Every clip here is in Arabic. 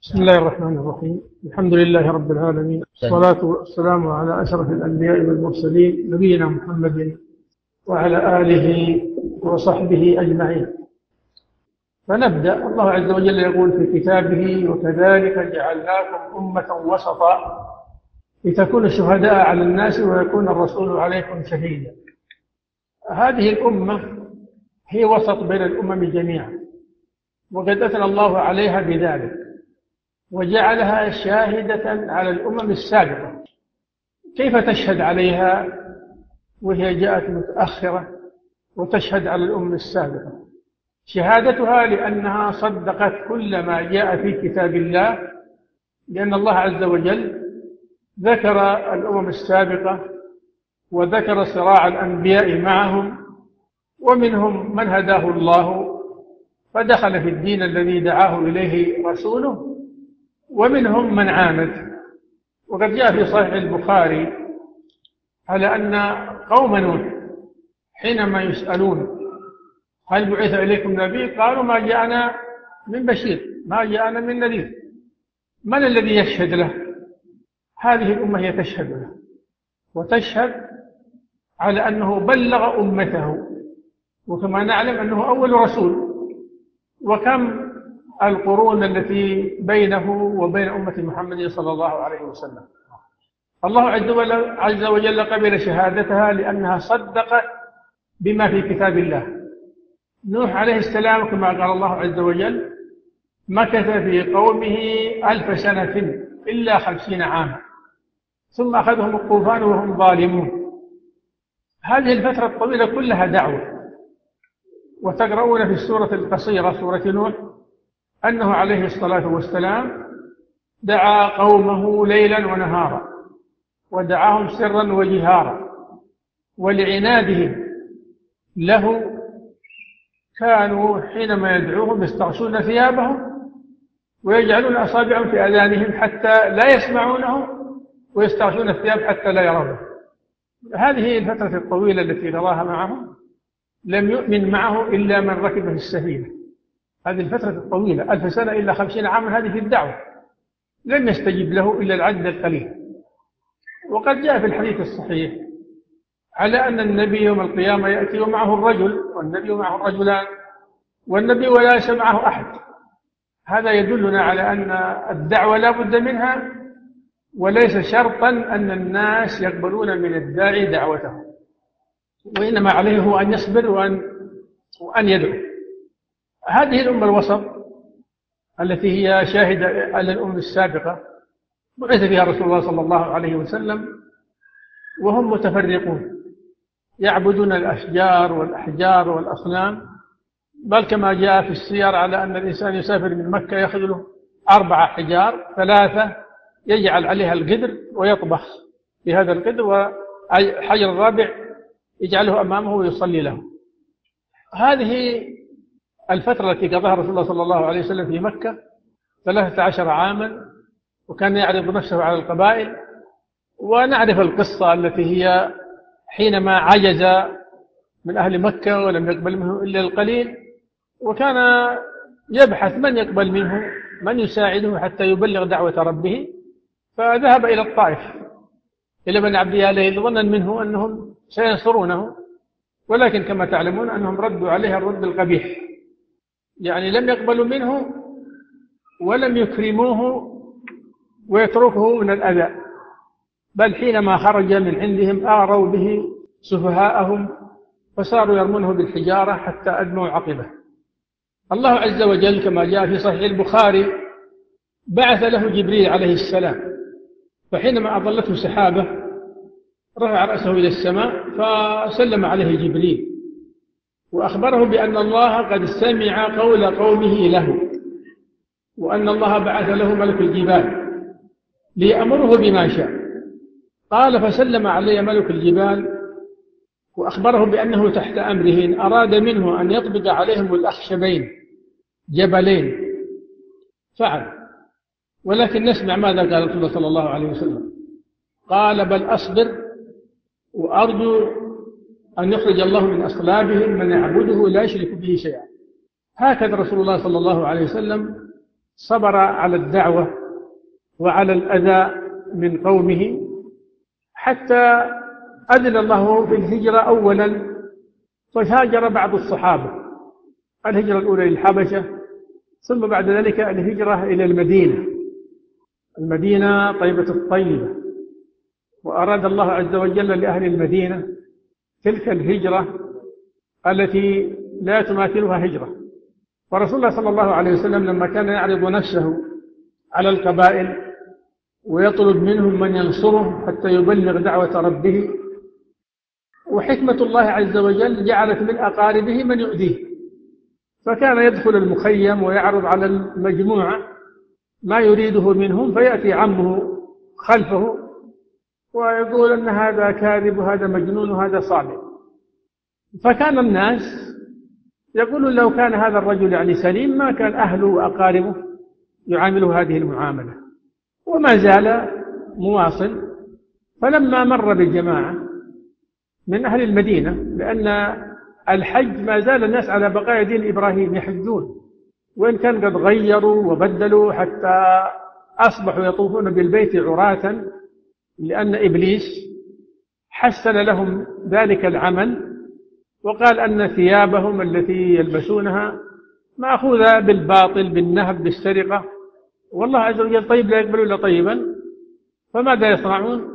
بسم الله الرحمن الرحيم. الحمد لله رب العالمين، والصلاة والسلام على أشرف الأنبياء والمرسلين نبينا محمد وعلى آله وصحبه أجمعين. فنبدأ. الله عز وجل يقول في كتابه: وكذلك جعلناكم أمة وسطا لتكونوا شهداء على الناس ويكون الرسول عليكم شهيدا. هذه الأمة هي وسط بين الأمم جميعا، وقد أثنى الله عليها بذلك وجعلها شاهدة على الأمم السابقة. كيف تشهد عليها وهي جاءت متأخرة وتشهد على الأمم السابقة؟ شهادتها لأنها صدقت كل ما جاء في كتاب الله، لأن الله عز وجل ذكر الأمم السابقة وذكر صراع الأنبياء معهم، ومنهم من هداه الله فدخل في الدين الذي دعاه إليه رسوله، ومنهم من عاند. وقد جاء في صحيح البخاري على أن قوم نوح حينما يسألون: هل بعث إليكم نبي؟ قالوا: ما جاءنا من بشير، ما جاءنا من نذير. من الذي يشهد له؟ هذه الأمة هي تشهد له، وتشهد على أنه بلغ أمته، وكما نعلم أنه أول رسول. وكم القرون التي بينه وبين أمة محمد صلى الله عليه وسلم. الله عز وجل قبل شهادتها لأنها صدقت بما في كتاب الله. نوح عليه السلام كما قال الله عز وجل: مكث في قومه 1000 سنة إلا 50 عاما ثم أخذهم الطوفان وهم ظالمون. هذه الفترة الطويلة كلها دعوة. وتقرؤون في السورة القصيرة سورة نوح أنه عليه الصلاة والسلام دعا قومه ليلا ونهارا، ودعاهم سرا وجهارا، ولعنادهم له كانوا حينما يدعوهم يستغشون ثيابهم ويجعلون أصابعهم في آذانهم حتى لا يسمعونه، ويستغشون الثياب حتى لا يرونه. هذه الفترة الطويلة التي قضاها معهم لم يؤمن معه إلا من ركب في السفينة. هذه الفترة الطويلة 1000 سنة إلا 50 عاما، هذه في الدعوة لم يستجب له إلا العدد القليل. وقد جاء في الحديث الصحيح على أن النبي يوم القيامة يأتي ومعه الرجل، والنبي معه الرجلان، والنبي ولا ليس معه أحد. هذا يدلنا على أن الدعوة لا بد منها، وليس شرطا أن الناس يقبلون من الداعي دعوته، وإنما عليه هو أن يصبر وأن يدعو. هذه الأمة الوسط التي هي شاهدة على الأمم السابقة بعث فيها رسول الله صلى الله عليه وسلم، وهم متفرقون يعبدون الأشجار والأحجار والأصنام، بل كما جاء في السير على أن الإنسان يسافر من مكة يأخذ له 4 أحجار، 3 يجعل عليها القدر ويطبخ بهذا القدر، وحجر الرابع يجعله أمامه ويصلي له. هذه الفترة التي قضاها رسول الله صلى الله عليه وسلم في مكة 13 عاما، وكان يعرض نفسه على القبائل. ونعرف القصة التي هي حينما عجز من أهل مكة ولم يقبل منه إلا القليل، وكان يبحث من يقبل منه، من يساعده حتى يبلغ دعوة ربه، فذهب إلى الطائف إلى بني عبد ياليل ظنا منه أنهم سينصرونه، ولكن كما تعلمون أنهم ردوا عليها الرد القبيح، يعني لم يقبلوا منه ولم يكرموه ويتركه من الأذى، بل حينما خرج من عندهم آروا به سفهاءهم فصاروا يرمونه بالحجارة حتى أدموا عقبه. الله عز وجل كما جاء في صحيح البخاري بعث له جبريل عليه السلام، فحينما أظلته سحابة رفع رأسه إلى السماء فسلم عليه جبريل وأخبره بأن الله قد سمع قول قومه له، وأن الله بعث له ملك الجبال ليأمره بما شاء. قال: فسلم علي ملك الجبال وأخبره بأنه تحت أمره إن أراد منه أن يطبق عليهم الأخشبين جبلين فعل. ولكن نسمع ماذا قال رسول الله صلى الله عليه وسلم. قال: بل أصبر وأرجو أن يخرج الله من أصلابهم من يعبده لا يشرك به شيئا. هكذا رسول الله صلى الله عليه وسلم صبر على الدعوة وعلى الأذى من قومه حتى أذن الله في الهجرة أولا، فهاجر بعض الصحابة الهجرة الأولى للحبشة، ثم بعد ذلك الهجرة إلى المدينة طيبة الطيبة. وأراد الله عز وجل لأهل المدينة تلك الهجرة التي لا تماثلها هجرة. ورسول الله صلى الله عليه وسلم لما كان يعرض نفسه على القبائل ويطلب منهم من ينصره حتى يبلغ دعوة ربه، وحكمة الله عز وجل جعلت من أقاربه من يؤذيه، فكان يدخل المخيم ويعرض على المجموعة ما يريده منهم، فيأتي عمه خلفه ويقول أن هذا كاذب وهذا مجنون وهذا صادق. فكان الناس يقولون لو كان هذا الرجل يعني سليم ما كان أهله وأقاربه يعامله هذه المعاملة، وما زال مواصل. فلما مر بجماعة من أهل المدينة، لأن الحج ما زال الناس على بقايا دين إبراهيم يحجون، وإن كان قد غيروا وبدلوا حتى أصبحوا يطوفون بالبيت عراة، لأن إبليس حسن لهم ذلك العمل وقال أن ثيابهم التي يلبسونها مأخوذة بالباطل بالنهب بالسرقة، والله عز وجل طيب لا يقبل إلا طيبا. فماذا يصنعون؟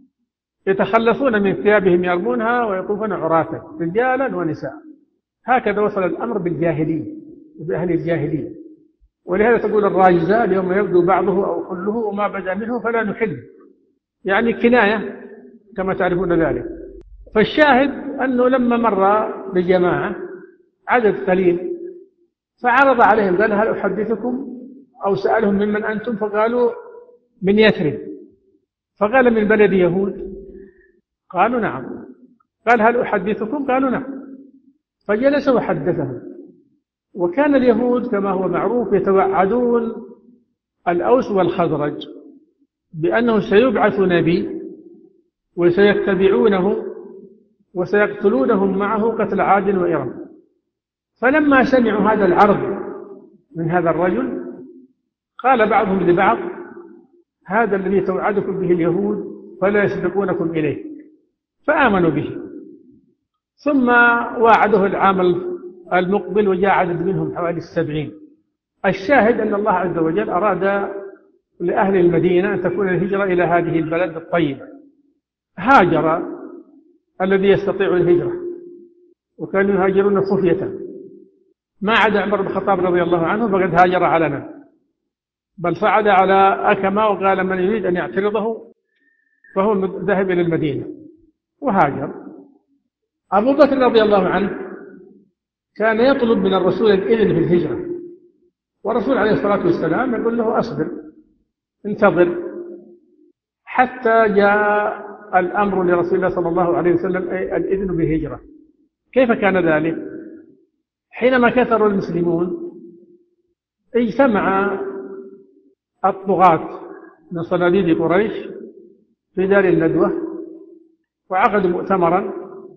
يتخلصون من ثيابهم يرمونها ويطوفون عراة رجالا ونساء. هكذا وصل الأمر بالجاهلية وبأهل الجاهلية. ولهذا تقول الراجزة اليوم يبدو بعضه أو كله وما بدا منه فلا نحل، يعني كناية كما تعرفون ذلك. فالشاهد أنه لما مر بجماعة عدد قليل فعرض عليهم قال هل أحدثكم، أو سألهم ممن أنتم، فقالوا من يثرب. فقال من بلد يهود؟ قالوا نعم. قال هل أحدثكم؟ قالوا نعم. فجلس وحدثهم. وكان اليهود كما هو معروف يتوعدون الأوس والخزرج بأنه سيبعث نبي وسيتبعونه وسيقتلونهم معه قتل عاد وإرم. فلما سمعوا هذا العرض من هذا الرجل قال بعضهم لبعض هذا الذي توعدكم به اليهود فلا يسبقونكم إليه، فآمنوا به. ثم واعده العام المقبل وجاء عدد منهم حوالي 70. الشاهد أن الله عز وجل أراد لأهل المدينة أن تكون الهجرة إلى هذه البلد الطيبة. هاجر الذي يستطيع الهجرة، وكانوا يهاجرون خفية، ما عدا عمر بن الخطاب رضي الله عنه فقد هاجر علنا، بل صعد على أكمة وقال من يريد أن يعترضه فهو ذهب إلى المدينة وهاجر. أبو بكر رضي الله عنه كان يطلب من الرسول الإذن في الهجرة، والرسول عليه الصلاة والسلام يقول له أصبر انتظر، حتى جاء الأمر لرسول الله صلى الله عليه وسلم أي الإذن بالهجرة. كيف كان ذلك؟ حينما كثر المسلمون اجتمع الطغاة من صناديد قريش في دار الندوة وعقدوا مؤتمرا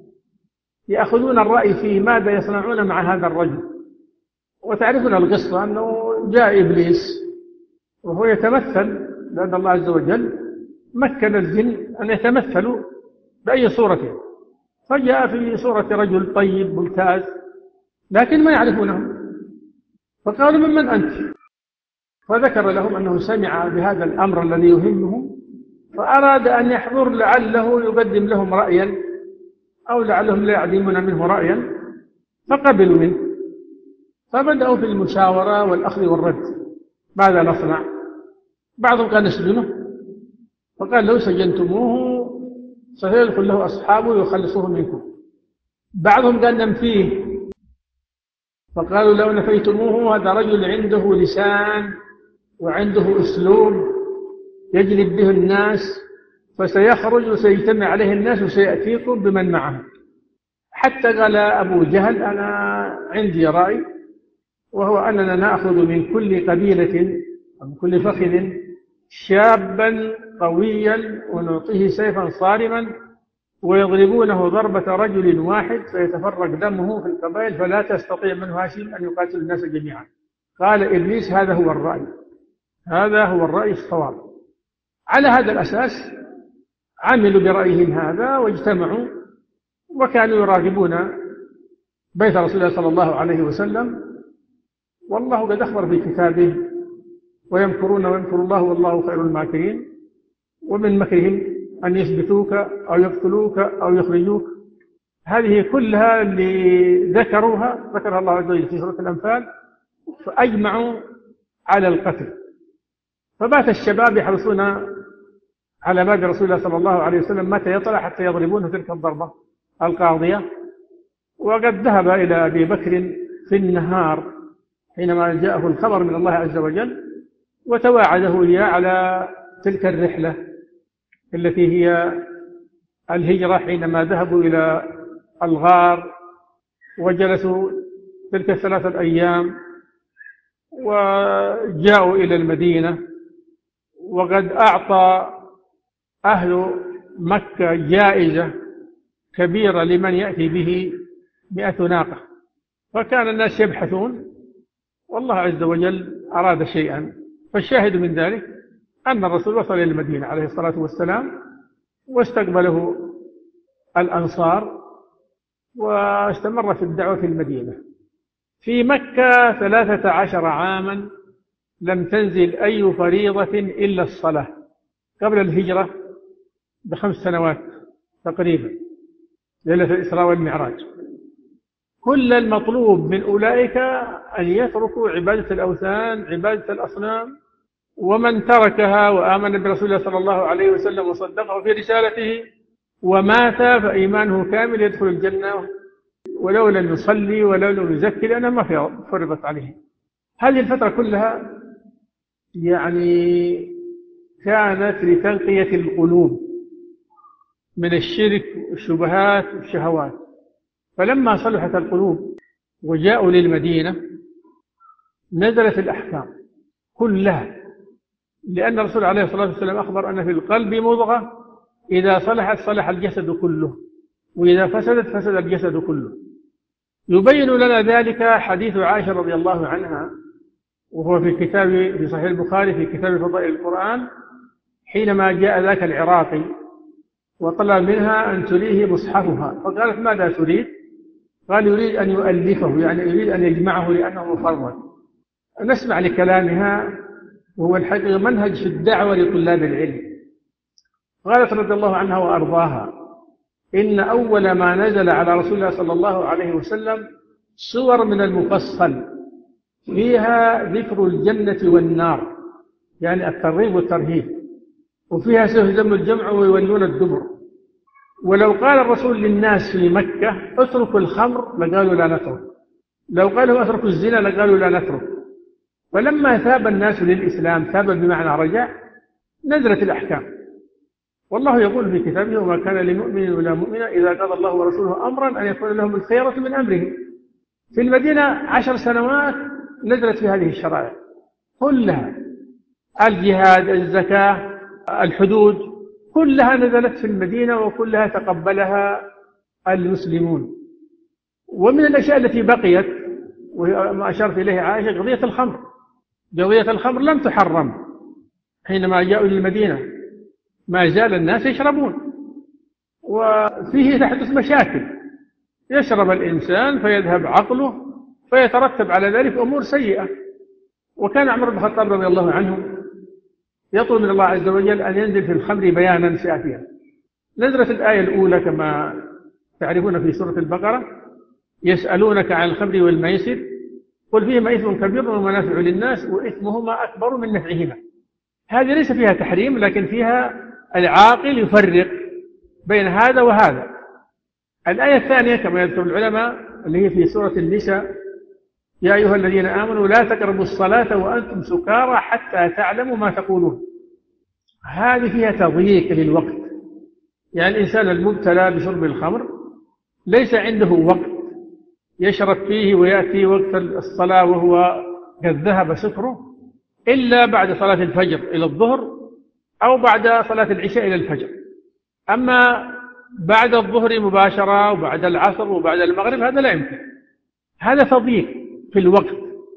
يأخذون الرأي في ماذا يصنعون مع هذا الرجل. وتعرفون القصة أنه جاء إبليس وهو يتمثل، لأن الله عز وجل مكن الجن أن يتمثلوا بأي صورة، فجاء في صورة رجل طيب ممتاز لكن ما يعرفونه، فقالوا ممن أنت؟ فذكر لهم أنه سمع بهذا الأمر الذي يهمهم فأراد أن يحضر لعله يقدم لهم رأيا أو لعلهم لا يعدمون منه رأيا، فقبلوا منه. فبدأوا في المشاورة والأخذ والرد، ماذا نصنع؟ بعضهم قال نسجنه، فقال لو سجنتموه سيدخل له أصحابه ويخلصوه منكم. بعضهم قال ننفيه، فقالوا لو نفيتموه هذا رجل عنده لسان وعنده أسلوب يجلب به الناس، فسيخرج وسيجتمع عليه الناس وسيأتيكم بمن معه. حتى قال أبو جهل أنا عندي رأي، وهو أننا نأخذ من كل قبيلة أو من كل فخذ شابا قويا ونعطيه سيفا صارما ويضربونه ضربة رجل واحد فيتفرق دمه في القبائل فلا تستطيع منه هاشم أن يقاتل الناس جميعا. قال إبليس هذا هو الرأي، هذا هو الرأي الصواب. على هذا الأساس عملوا برأيهم هذا واجتمعوا وكانوا يراقبون بيت رسول الله صلى الله عليه وسلم، والله قد أخبر في كتابه: ويمكرون ويمكر الله والله خير الماكرين، ومن مكرهم أن يثبتوك أو يقتلوك أو يخرجوك. هذه كلها اللي ذكرها الله عز وجل في سورة الأنفال، فأجمعوا على القتل. فبات الشباب يحرصون على باب رسول الله صلى الله عليه وسلم متى يطلع حتى يضربونه تلك الضربة القاضية. وقد ذهب إلى أبي بكر في النهار حينما جاءه الخبر من الله عز وجل وتواعده إياه على تلك الرحلة التي هي الهجرة، حينما ذهبوا إلى الغار وجلسوا تلك 3 أيام وجاءوا إلى المدينة. وقد أعطى أهل مكة جائزة كبيرة لمن يأتي به 100 ناقة، فكان الناس يبحثون، والله عز وجل أراد شيئا. فالشاهد من ذلك أن الرسول وصل إلى المدينة عليه الصلاة والسلام واستقبله الأنصار، واستمر في الدعوة في المدينة. في مكة 13 عاما لم تنزل أي فريضة إلا الصلاة، قبل الهجرة ب5 سنوات تقريبا، ليلة الإسراء والمعراج. كل المطلوب من أولئك أن يتركوا عبادة الأوثان، عبادة الأصنام، ومن تركها وآمن برسول الله صلى الله عليه وسلم وصدقه في رسالته ومات فإيمانه كامل يدخل الجنة ولو لم يصلي ولو لم يزكي، لأنها ما فرضت عليه. هذه الفترة كلها يعني كانت لتنقية القلوب من الشرك والشبهات والشهوات. فلما صلحت القلوب وجاءوا للمدينة نزلت الأحكام كلها، لأن الرسول عليه الصلاة والسلام أخبر أن في القلب مضغة إذا صلحت صلح الجسد كله، وإذا فسدت فسد الجسد كله. يبين لنا ذلك حديث عائشة رضي الله عنها، وهو في صحيح البخاري في كتاب فضائل القرآن، حينما جاء ذاك العراقي وطلب منها أن تريه مصحفها، فقالت: ماذا تريد؟ قال: يريد أن يؤلفه، يعني يريد أن يجمعه لأنه مفرد. نسمع لكلامها، وهو الحقيقة منهج في الدعوة لطلاب العلم. قالت رضي الله عنها وأرضاها: إن أول ما نزل على رسول الله صلى الله عليه وسلم صور من المفصل فيها ذكر الجنة والنار، يعني الترغيب والترهيب، وفيها سيهزم الجمع ويولون الدبر. ولو قال الرسول للناس في مكة اتركوا الخمر لقالوا لا نترك، لو قالوا اتركوا الزنا لقالوا لا نترك. فلما ثاب الناس للإسلام، ثاب بمعنى رجع، نزلت الأحكام. والله يقول في كتابه: وما كان لمؤمن ولا مؤمنة إذا قضى الله ورسوله أمرا أن يكون لهم الخيرة من أمرهم. في المدينة 10 سنوات نزلت في هذه الشرائع كلها، الجهاد، الزكاة، الحدود، كلها نزلت في المدينة وكلها تقبلها المسلمون. ومن الأشياء التي بقيت وما أشرت إليه عائشة قضية الخمر. قضية الخمر لم تحرم حينما جاءوا للمدينة، ما زال الناس يشربون، وفيه تحدث مشاكل، يشرب الإنسان فيذهب عقله فيترتب على ذلك أمور سيئة. وكان عمر بن الخطاب رضي الله عنه يطلب من الله عز وجل أن ينزل في الخمر بيانا شافيا. نزلت الآية الأولى كما تعرفون في سورة البقرة: يسألونك عن الخمر والميسر قل فيهما إثم كبير ومنافع للناس وإثمهما أكبر من نفعهما. هذه ليس فيها تحريم، لكن فيها العاقل يفرق بين هذا وهذا. الآية الثانية كما يذكر العلماء اللي هي في سورة النساء: يا أيها الذين آمنوا لا تقربوا الصلاة وأنتم سكارى حتى تعلموا ما تقولون. هذه فيها تضييق للوقت، يعني الإنسان المبتلى بشرب الخمر ليس عنده وقت يشرب فيه ويأتي وقت الصلاة وهو قد ذهب سكره إلا بعد صلاة الفجر إلى الظهر، أو بعد صلاة العشاء إلى الفجر. أما بعد الظهر مباشرة وبعد العصر وبعد المغرب هذا لا يمكن. هذا تضييق في الوقت.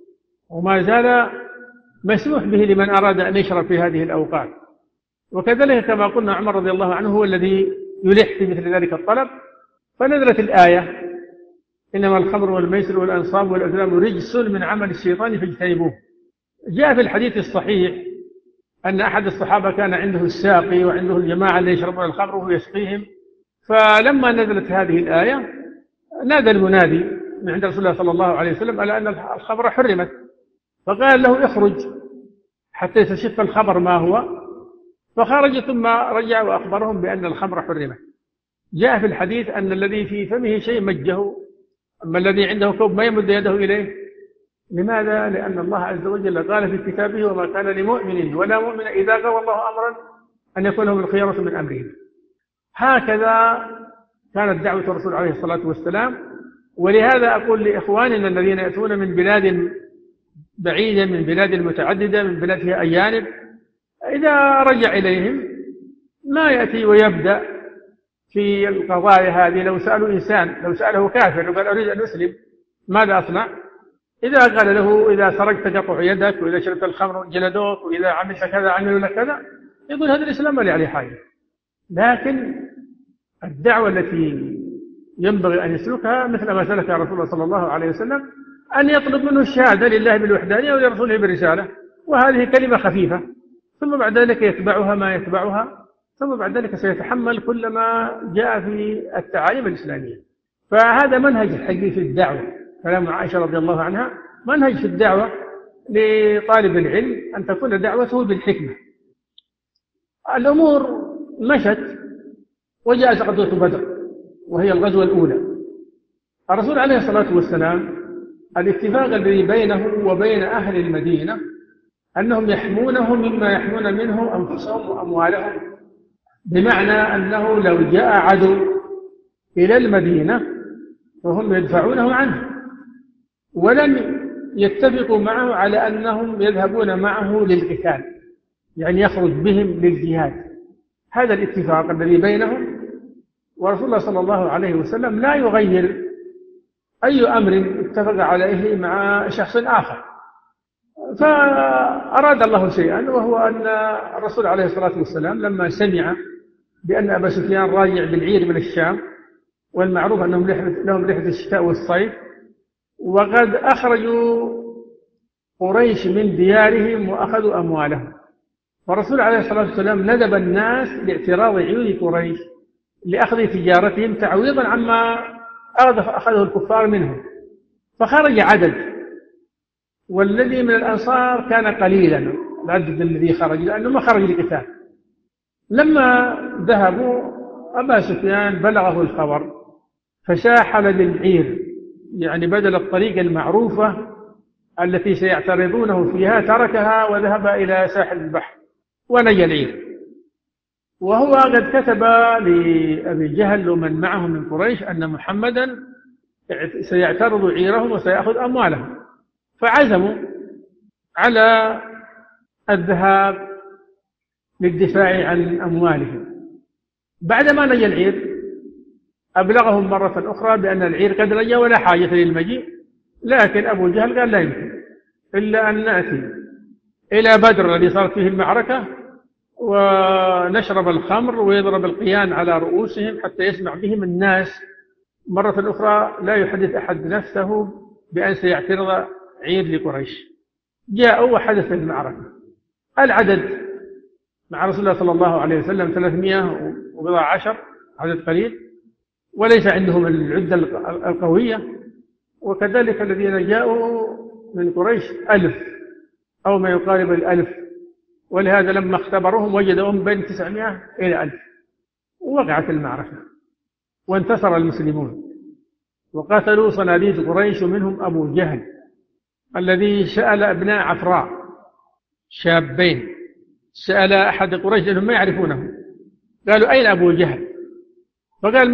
وما زال مسموح به لمن أراد أن يشرب في هذه الأوقات. وكذلك كما قلنا عمر رضي الله عنه هو الذي يلح في مثل ذلك الطلب، فنزلت الآية: إنما الخمر والميسر والأنصاب والأزلام رجس من عمل الشيطان فاجتنبوه. جاء في الحديث الصحيح أن أحد الصحابة كان عنده الساقي وعنده الجماعة اللي يشربون الخمر وهو يسقيهم، فلما نزلت هذه الآية نادى المنادي من عند رسول الله صلى الله عليه وسلم على أن الخمر حرمت، فقال له: اخرج حتى يستشف الخبر ما هو، فخرج ثم رجع وأخبرهم بأن الخمر حرمت. جاء في الحديث أن الذي في فمه شيء مجه، أما الذي عنده كوب ما يمد يده إليه. لماذا؟ لأن الله عز وجل قال في كتابه: وما كان لمؤمن ولا مؤمن إذا قضى الله أمرا أن يكون لهم الخيرة من أمرهم. هكذا كانت دعوة الرسول عليه الصلاة والسلام. ولهذا أقول لإخواننا الذين يأتون من بلاد بعيدة، من بلاد متعددة، من بلاد فيها أجانب، إذا رجع إليهم ما يأتي ويبدأ في القضايا هذه. لو سألوا إنسان، لو سأله كافر وقال: أريد أن أسلم، ماذا أصنع؟ إذا قال له: إذا سرقت قطع يدك، وإذا شربت الخمر جلدوك، وإذا عملت كذا عملوا لك كذا، يقول هذا الإسلام ما لي عليه حاجة. لكن الدعوة التي ينبغي أن يسلكها مثل ما سلك رسول الله صلى الله عليه وسلم، أن يطلب منه الشهادة لله بالوحدانية ولرسوله بالرسالة، وهذه كلمة خفيفة، ثم بعد ذلك يتبعها ما يتبعها، ثم بعد ذلك سيتحمل كل ما جاء في التعاليم الإسلامية. فهذا منهج الحقيقي في الدعوة. كلام عائشة رضي الله عنها منهج في الدعوة لطالب العلم، أن تكون دعوته بالحكمة. الأمور مشت وجاءت غزوة بدر، وهي الغزوة الأولى. الرسول عليه الصلاة والسلام الاتفاق الذي بينه وبين أهل المدينة أنهم يحمونه مما يحمون منه أنفسهم وأموالهم، بمعنى أنه لو جاء عدو إلى المدينة فهم يدفعونه عنه، ولم يتفقوا معه على أنهم يذهبون معه للقتال، يعني يخرج بهم للجهاد. هذا الاتفاق الذي بينهم، ورسول الله صلى الله عليه وسلم لا يغير أي أمر اتفق عليه مع شخص آخر. فأراد الله شيئا، وهو أن الرسول عليه الصلاة والسلام لما سمع بأن أبا سفيان راجع بالعير من الشام، والمعروف أنهم لهم رحلة الشتاء والصيف، وقد أخرجوا قريش من ديارهم وأخذوا أموالهم، والرسول عليه الصلاة والسلام ندب الناس لاعتراض عيون قريش لأخذ تجارتهم تعويضا عما أخذه الكفار منهم. فخرج عدد، والذي من الأنصار كان قليلا العدد الذي خرج، لأنه ما خرج لقتال. لما ذهبوا أبا سفيان بلغه الخبر فساحل بالعير، يعني بدل الطريق المعروفة التي سيعترضونه فيها تركها وذهب إلى ساحل البحر ونجى العير. وهو قد كتب لأبي جهل ومن معه من قريش أن محمدا سيعترض عيرهم وسيأخذ أموالهم، فعزموا على الذهاب للدفاع عن أموالهم. بعدما نجى العير أبلغهم مرة أخرى بأن العير قد نجى ولا حاجة للمجيء، لكن أبو جهل قال: لا يمكن إلا أن نأتي إلى بدر الذي صارت فيه المعركة ونشرب الخمر ويضرب القيان على رؤوسهم حتى يسمع بهم الناس. مرة أخرى لا يحدث أحد نفسه بأن سيعترض عير لقريش. جاءوا وحدث المعركة. العدد مع رسول الله صلى الله عليه وسلم 310، عدد قليل، وليس عندهم العدة القوية. وكذلك الذين جاءوا من قريش 1000 أو ما يقارب 1000، ولهذا لما اختبروهم وجدوهم بين 900 إلى 1000. ووقعت المعركة وانتصر المسلمون وقاتلوا صناديد قريش، ومنهم أبو جهل الذي سأل أبناء عفراء شابين، سأل أحد قريش لأنهم ما يعرفونه، قالوا: أين أبو جهل؟ فقال: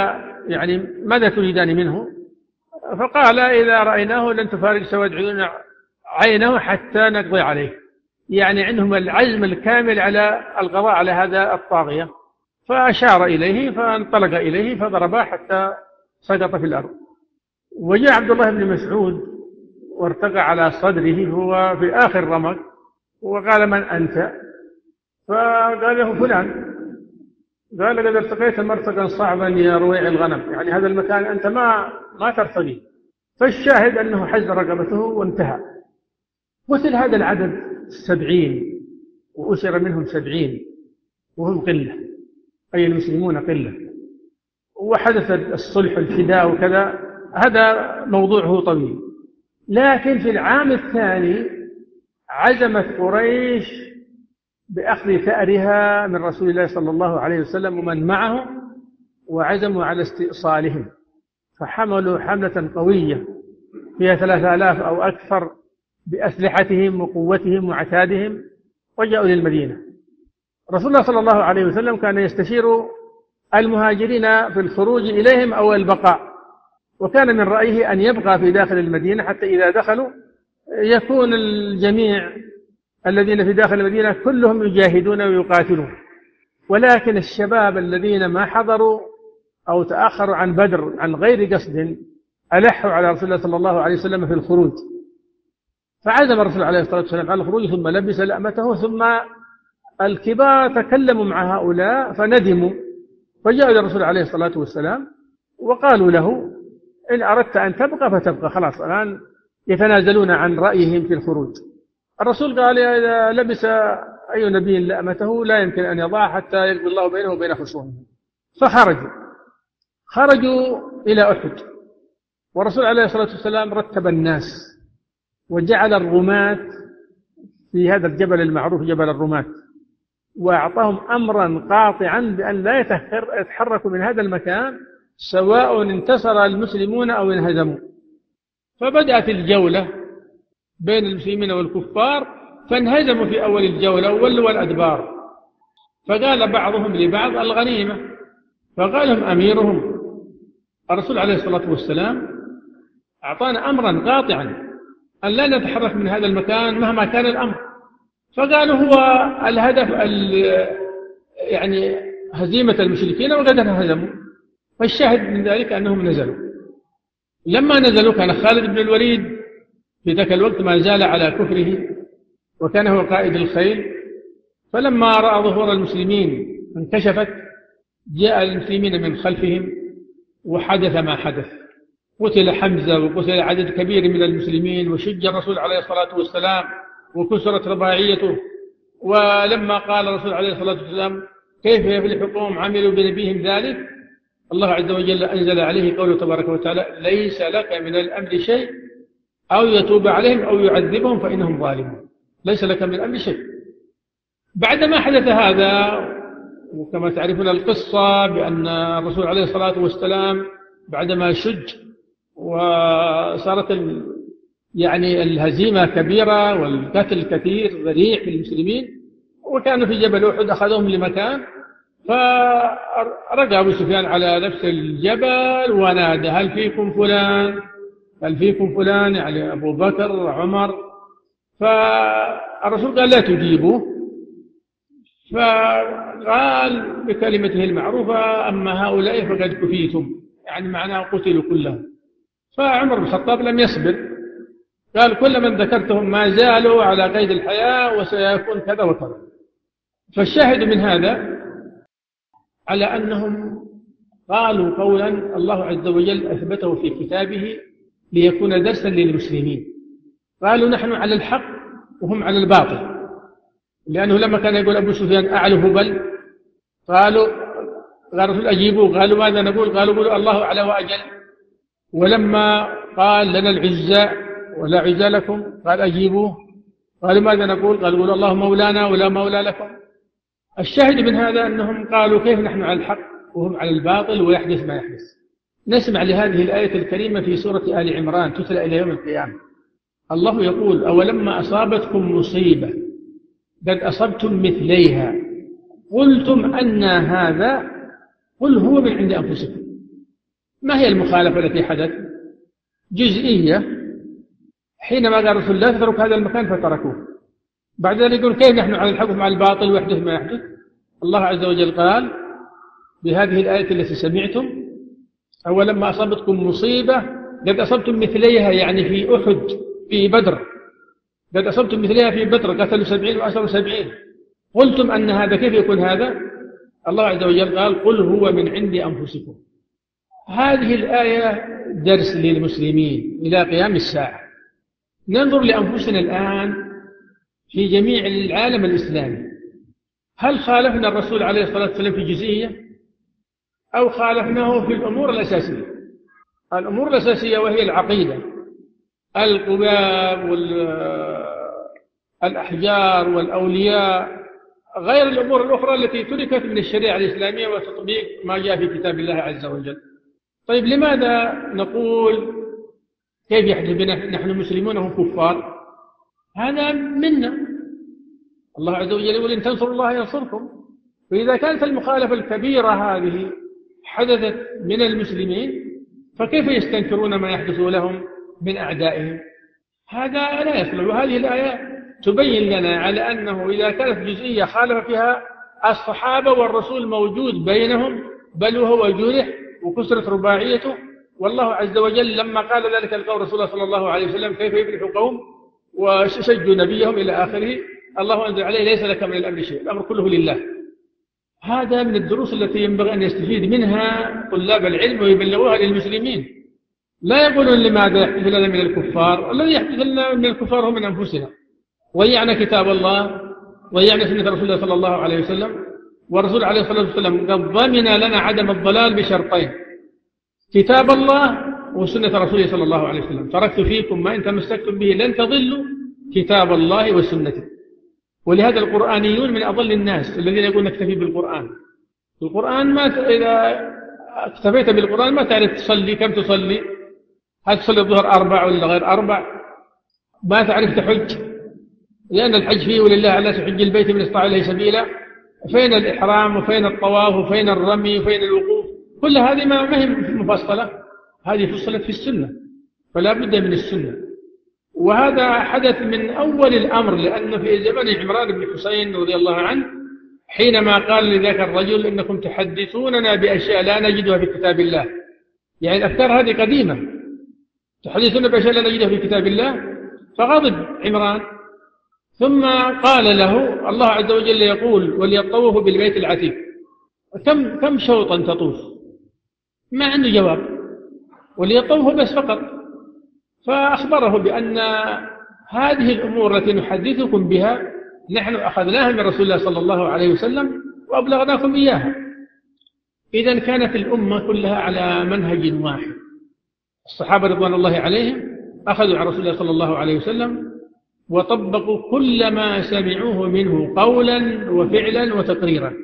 ماذا تريدان منه؟ فقال: إذا رأيناه لن تفارق سواد عينه حتى نقضي عليه. يعني عندهم العزم الكامل على القضاء على هذا الطاغية. فأشار إليه فانطلق إليه فضربه حتى سقط في الأرض. وجاء عبد الله بن مسعود وارتقى على صدره هو في آخر رمق، وقال: من أنت؟ فقال له: فلان. قال: قد ارتقيت مرتقا صعبا يا رويع الغنم، يعني هذا المكان أنت ما ترتقي. فالشاهد أنه حز رقبته وانتهى. قتل هذا العدد 70 وأسر منهم 70 وهم قلة، أي المسلمون قلة. وحدث الصلح الفداء وكذا، هذا موضوعه طويل. لكن في العام الثاني عزمت قريش بأخذ ثأرها من رسول الله صلى الله عليه وسلم ومن معه، وعزموا على استئصالهم، فحملوا حملة قوية فيها 3000 أو أكثر بأسلحتهم وقوتهم وعتادهم، وجاءوا للمدينة. رسول الله صلى الله عليه وسلم كان يستشير المهاجرين في الخروج إليهم أو البقاء، وكان من رأيه أن يبقى في داخل المدينة حتى إذا دخلوا يكون الجميع الذين في داخل المدينة كلهم يجاهدون ويقاتلون. ولكن الشباب الذين ما حضروا أو تأخروا عن بدر عن غير قصد ألحوا على رسول الله صلى الله عليه وسلم في الخروج، فعزم الرسول عليه الصلاة والسلام على الخروج، ثم لبس لأمته، ثم الكبار تكلموا مع هؤلاء فندموا، فجاءوا للرسول عليه الصلاة والسلام وقالوا له: إن أردت أن تبقى فتبقى، خلاص الآن يتنازلون عن رأيهم في الخروج. الرسول قال: إذا لبس أي نبي لأمته لا يمكن أن يضع حتى يقضي الله بينه وبين خصومه. خرجوا إلى أحد، والرسول عليه الصلاة والسلام رتب الناس وجعل الرماة في هذا الجبل المعروف جبل الرماة، وأعطاهم أمرا قاطعا بأن لا يتحركوا من هذا المكان سواء انتصر المسلمون أو انهزموا. فبدأت الجولة بين المسلمين والكفار، فانهزموا في أول الجولة وولوا الأدبار، فقال بعضهم لبعض: الغنيمة. فقال لهم أميرهم الرسول عليه الصلاة والسلام: أعطانا أمرا قاطعا أن لا نتحرك من هذا المكان مهما كان الأمر. فقالوا: هو الهدف يعني هزيمة المشركين، وقد انهزموا. فالشاهد من ذلك أنهم نزلوا. لما نزلوا كان خالد بن الوليد في ذاك الوقت ما زال على كفره، وكان هو قائد الخيل. فلما رأى ظهور المسلمين انكشفت، جاء المسلمين من خلفهم وحدث ما حدث. قتل حمزة وقتل عدد كبير من المسلمين، وشج الرسول عليه الصلاة والسلام وكسرت رباعيته. ولما قال الرسول عليه الصلاة والسلام: كيف يفلح قوم عملوا بنبيهم ذلك؟ الله عز وجل أنزل عليه قوله تبارك وتعالى: ليس لك من الأمر شيء أو يتوب عليهم أو يعذبهم فإنهم ظالمون. ليس لك من الأمر شيء. بعدما حدث هذا، وكما تعرفون القصة بأن الرسول عليه الصلاة والسلام بعدما شج وصارت يعني الهزيمة كبيرة والقتل كثير ذريع في المسلمين، وكانوا في جبل أحد أخذوهم لمكان، فرجع أبو سفيان على نفس الجبل ونادى: هل فيكم فلان؟ هل فيكم فلان؟ يعني أبو بكر عمر. فالرسول قال: لا تجيبوا. فقال بكلمته المعروفة: أما هؤلاء فقد كفيتم، يعني معناه قتلوا كلهم. فعمر بن الخطاب لم يصبر، قال: كل من ذكرتهم ما زالوا على قيد الحياة وسيكون كذا وكذا. فالشاهد من هذا على أنهم قالوا قولا الله عز وجل أثبته في كتابه ليكون درسا للمسلمين. قالوا: نحن على الحق وهم على الباطل. لأنه لما كان يقول أبو سفيان: أعلى هبل، قال الرسول: أجيبوا. قالوا: ماذا نقول؟ قالوا: قولوا الله أعلى وأجل. ولما قال: لنا العزى ولا عزى لكم، قال: أجيبوه. قالوا: ماذا نقول؟ قالوا: قولوا الله مولانا ولا مولى لكم. الشاهد من هذا أنهم قالوا: كيف نحن على الحق وهم على الباطل ويحدث ما يحدث؟ نسمع لهذه الآية الكريمة في سورة آل عمران تتلى إلى يوم القيامة. الله يقول: أولما أصابتكم مصيبة قد أصبتم مثليها قلتم أن هذا قل هو من عند أنفسكم. ما هي المخالفة التي حدث؟ جزئية، حينما قال رسول الله: تترك هذا المكان، فتركوه. بعد ذلك يقول: كيف نحن على الحكم مع الباطل ويحدث ما يحدث؟ الله عز وجل قال بهذه الآية التي سمعتم: أولما أصابتكم مصيبة قد أصبتم مثليها، يعني في أحد في بدر، قد أصبتم مثلها في بدر، قتلوا 70 وأسروا 70، قلتم أن هذا كيف يكون هذا؟ الله عز وجل قال قل هو من عند أنفسكم. هذه الآية درس للمسلمين إلى قيام الساعة. ننظر لأنفسنا الآن في جميع العالم الإسلامي، هل خالفنا الرسول عليه الصلاة والسلام في جزئية أو خالفناه في الأمور الأساسية؟ الأمور الأساسية وهي العقيدة، القباب والأحجار والأولياء، غير الأمور الأخرى التي تركت من الشريعة الإسلامية وتطبيق ما جاء في كتاب الله عز وجل. طيب لماذا نقول كيف يحدث بنا نحن مسلمون هم كفار؟ هذا منا، الله عز وجل يقول إن تنصروا الله ينصركم. فإذا كانت المخالفة الكبيرة هذه حدثت من المسلمين فكيف يستنكرون ما يحدث لهم من أعدائهم؟ هذا لا يصلح. وهذه الآية تبين لنا على أنه إذا كانت جزئية خالف فيها الصحابة والرسول موجود بينهم، بل وهو جرح وكسرت رباعيته، والله عز وجل لما قال ذلك القول رسول الله صلى الله عليه وسلم كيف يفلح قوم وشجوا نبيهم إلى آخره، الله أنزل عليه ليس لك من الأمر شيء، الأمر كله لله. هذا من الدروس التي ينبغي أن يستفيد منها طلاب العلم ويبلغوها للمسلمين. لا يقولون لماذا يحدث لنا من الكفار، الذي يحدث لنا من الكفار هو من أنفسنا. ضيعنا كتاب الله، ضيعنا سنة رسول الله صلى الله عليه وسلم، والرسول عليه الصلاة والسلام قد ضمن لنا عدم الضلال بشرطين: كتاب الله وسنة رسوله صلى الله عليه وسلم. تركت فيكم ما إن تمسكتم به لن تضلوا، كتاب الله وسنته. ولهذا القرآنيون من أضل الناس الذين يقولون نكتفي بالقرآن. القرآن إذا اكتفيت بالقرآن ما تعرف تصلي، كم تصلي، هل تصلي الظهر 4 ولا غير 4، ما تعرف تحج، لأن الحج فيه ولله على حج البيت من استطاع إليه سبيلا، فين الإحرام وفين الطواف وفين الرمي وفين الوقوف، كل هذه ما هي مفصلة، هذه فصلت في السنة، فلا بد من السنة. وهذا حدث من أول الأمر، لأنه في زمن عمران بن حسين رضي الله عنه حينما قال لذاك الرجل إنكم تحدثوننا بأشياء لا نجدها في كتاب الله، يعني الأفكار هذه قديمة، تحدثون بأشياء لا نجدها في كتاب الله، فغضب عمران. ثم قال له الله عز وجل يقول وليطوفوا بالبيت العتيق، كم شوطا تطوف؟ ما عنده جواب، وليطوفوا بس فقط. فأخبره بأن هذه الأمور التي نحدثكم بها نحن أخذناها من رسول الله صلى الله عليه وسلم وأبلغناكم إياها. إذن كانت الأمة كلها على منهج واحد، الصحابة رضوان الله عليهم أخذوا عن رسول الله صلى الله عليه وسلم وطبقوا كل ما سمعوه منه قولا وفعلا وتقريرا.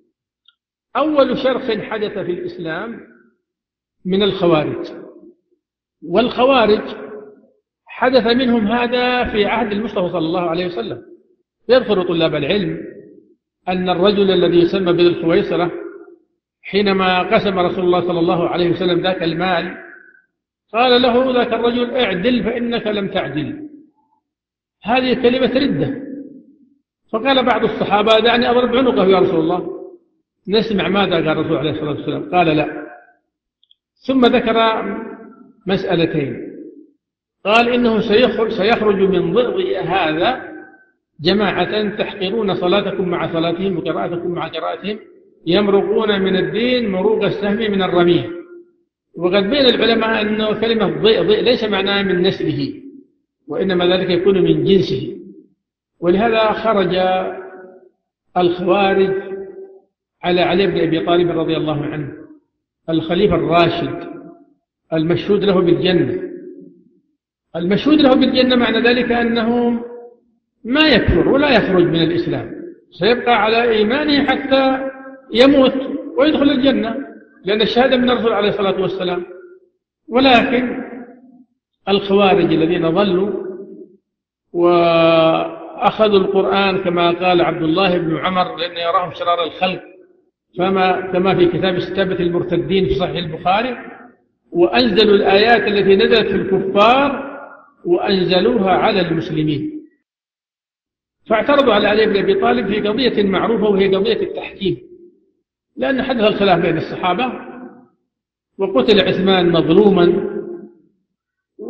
أول شرخ حدث في الإسلام من الخوارج، والخوارج حدث منهم هذا في عهد المصطفى صلى الله عليه وسلم. يذكر طلاب العلم أن الرجل الذي يسمى بذي الخويصرة حينما قسم رسول الله صلى الله عليه وسلم ذاك المال قال له ذاك الرجل اعدل فإنك لم تعدل. هذه كلمة ردة. فقال بعض الصحابة دعني أضرب عنقه يا رسول الله. نسمع ماذا قال الرسول عليه الصلاة والسلام، قال لا. ثم ذكر مسألتين، قال إنه سيخرج من ضئضئ هذا جماعة تحقرون صلاتكم مع صلاتهم وقراءتكم مع قراءتهم، يمرقون من الدين مروق السهم من الرمية. وقد بين العلماء أنه كلمة ضئضئ ليس معناها من نسله، وإنما ذلك يكون من جنسه. ولهذا خرج الخوارج على علي بن أبي طالب رضي الله عنه، الخليفة الراشد المشهود له بالجنة. المشهود له بالجنة معنى ذلك أنه ما يكفر ولا يخرج من الإسلام، سيبقى على إيمانه حتى يموت ويدخل الجنة، لأن الشهادة من الرسول عليه الصلاة والسلام. ولكن الخوارج الذين ضلوا وأخذوا القرآن كما قال عبد الله بن عمر لأن يراهم شرار الخلق، كما في كتاب استتابة المرتدين في صحيح البخاري، وأنزلوا الآيات التي نزلت في الكفار وأنزلوها على المسلمين. فاعترضوا على علي بن أبي طالب في قضية معروفة وهي قضية التحكيم، لأن حدث الخلاف بين الصحابة وقتل عثمان مظلوما،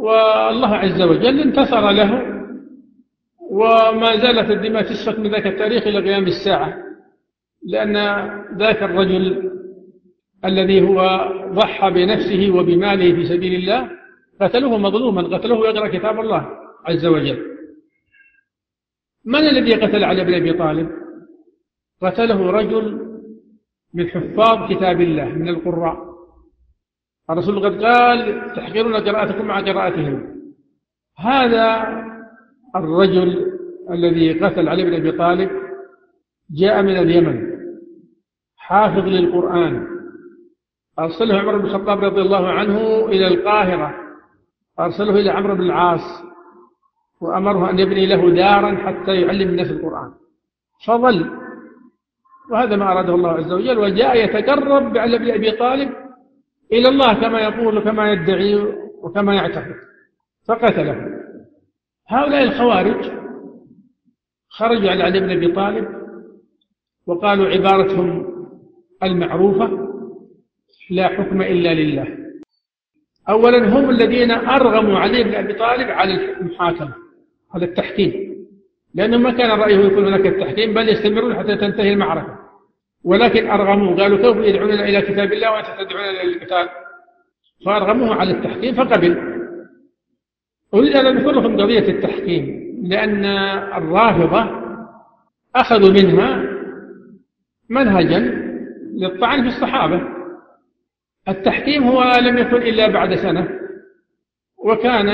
والله عز وجل انتصر له، وما زالت الدماء تسفك من ذاك التاريخ إلى قيام الساعة، لأن ذاك الرجل الذي هو ضحى بنفسه وبماله في سبيل الله قتلوه مظلوما، قتلوه يقرأ كتاب الله عز وجل. من الذي قتل علي بن أبي طالب؟ قتله رجل من حفاظ كتاب الله من القراء. الرسول قد قال تحقرون قراءتكم مع قراءتهم. هذا الرجل الذي قتل علي بن أبي طالب جاء من اليمن حافظ للقرآن، أرسله عمر بن الخطاب رضي الله عنه إلى القاهرة، أرسله إلى عمرو بن العاص وأمره أن يبني له دارا حتى يعلم الناس القرآن، فظل، وهذا ما أراده الله عز وجل، وجاء يتقرب بعلي بن أبي طالب إلى الله كما يقول وكما يدعي وكما يعتقد، فقتله. هؤلاء الخوارج خرجوا على علي بن أبي طالب وقالوا عبارتهم المعروفة: لا حكم إلا لله. أولا هم الذين أرغموا علي بن أبي طالب على المحاكمة، على التحكيم، لأنه ما كان رأيه يكون هناك التحكيم، بل يستمرون حتى تنتهي المعركة، ولكن أرغموه، قالوا كيف يدعوننا إلى كتاب الله وأنت تدعوننا إلى القتال؟ فأرغموه على التحكيم فقبل. أريد أن أذكر لكم قضية التحكيم، لأن الرافضة أخذوا منها منهجا للطعن في الصحابة. التحكيم هو لم يكن إلا بعد سنة، وكان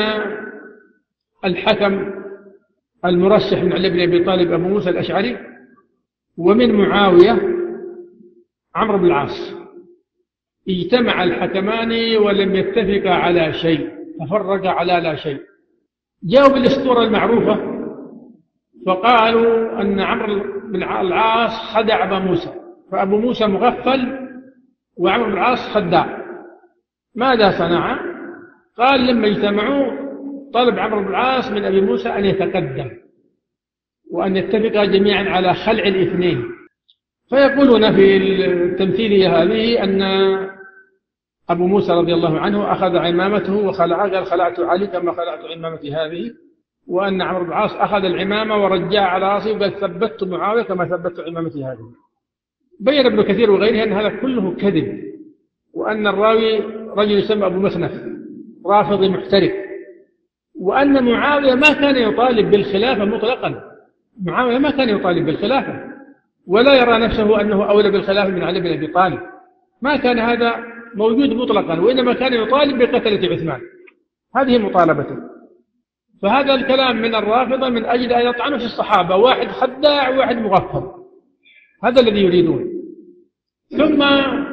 الحكم المرشح من علي بن أبي طالب أبو موسى الأشعري، ومن معاوية عمرو بن العاص. اجتمع الحكمان ولم يتفقا على شيء، تفرقا على لا شيء. جاءوا بالأسطورة المعروفة فقالوا أن عمرو بن العاص خدع أبا موسى، فأبو موسى مغفل وعمرو بن العاص خداع. ماذا صنع؟ قال لما اجتمعوا طلب عمرو بن العاص من أبي موسى أن يتقدم وأن يتفقا جميعا على خلع الاثنين. فيقولون في التمثيلية هذه أن أبو موسى رضي الله عنه أخذ عمامته وخلعها، قال خلعت علي كما خلعت عمامتي هذه، وأن عمرو بن العاص أخذ العمامة ورجع على رأسه وقال ثبت معاوية كما ثبت عمامتي هذه. بين ابن كثير وغيره أن هذا كله كذب، وأن الراوي رجل يسمى أبو مخنف رافضي محترف، وأن معاوية ما كان يطالب بالخلافة مطلقا. معاوية ما كان يطالب بالخلافة ولا يرى نفسه أنه أولى بالخلافة من علي بن أبي طالب، ما كان هذا موجود مطلقا، وإنما كان يطالب بقتلة عثمان، هذه مطالبته. فهذا الكلام من الرافضة من أجل أن يطعنوا في الصحابة، واحد خداع وواحد مغفل، هذا الذي يريدون. ثم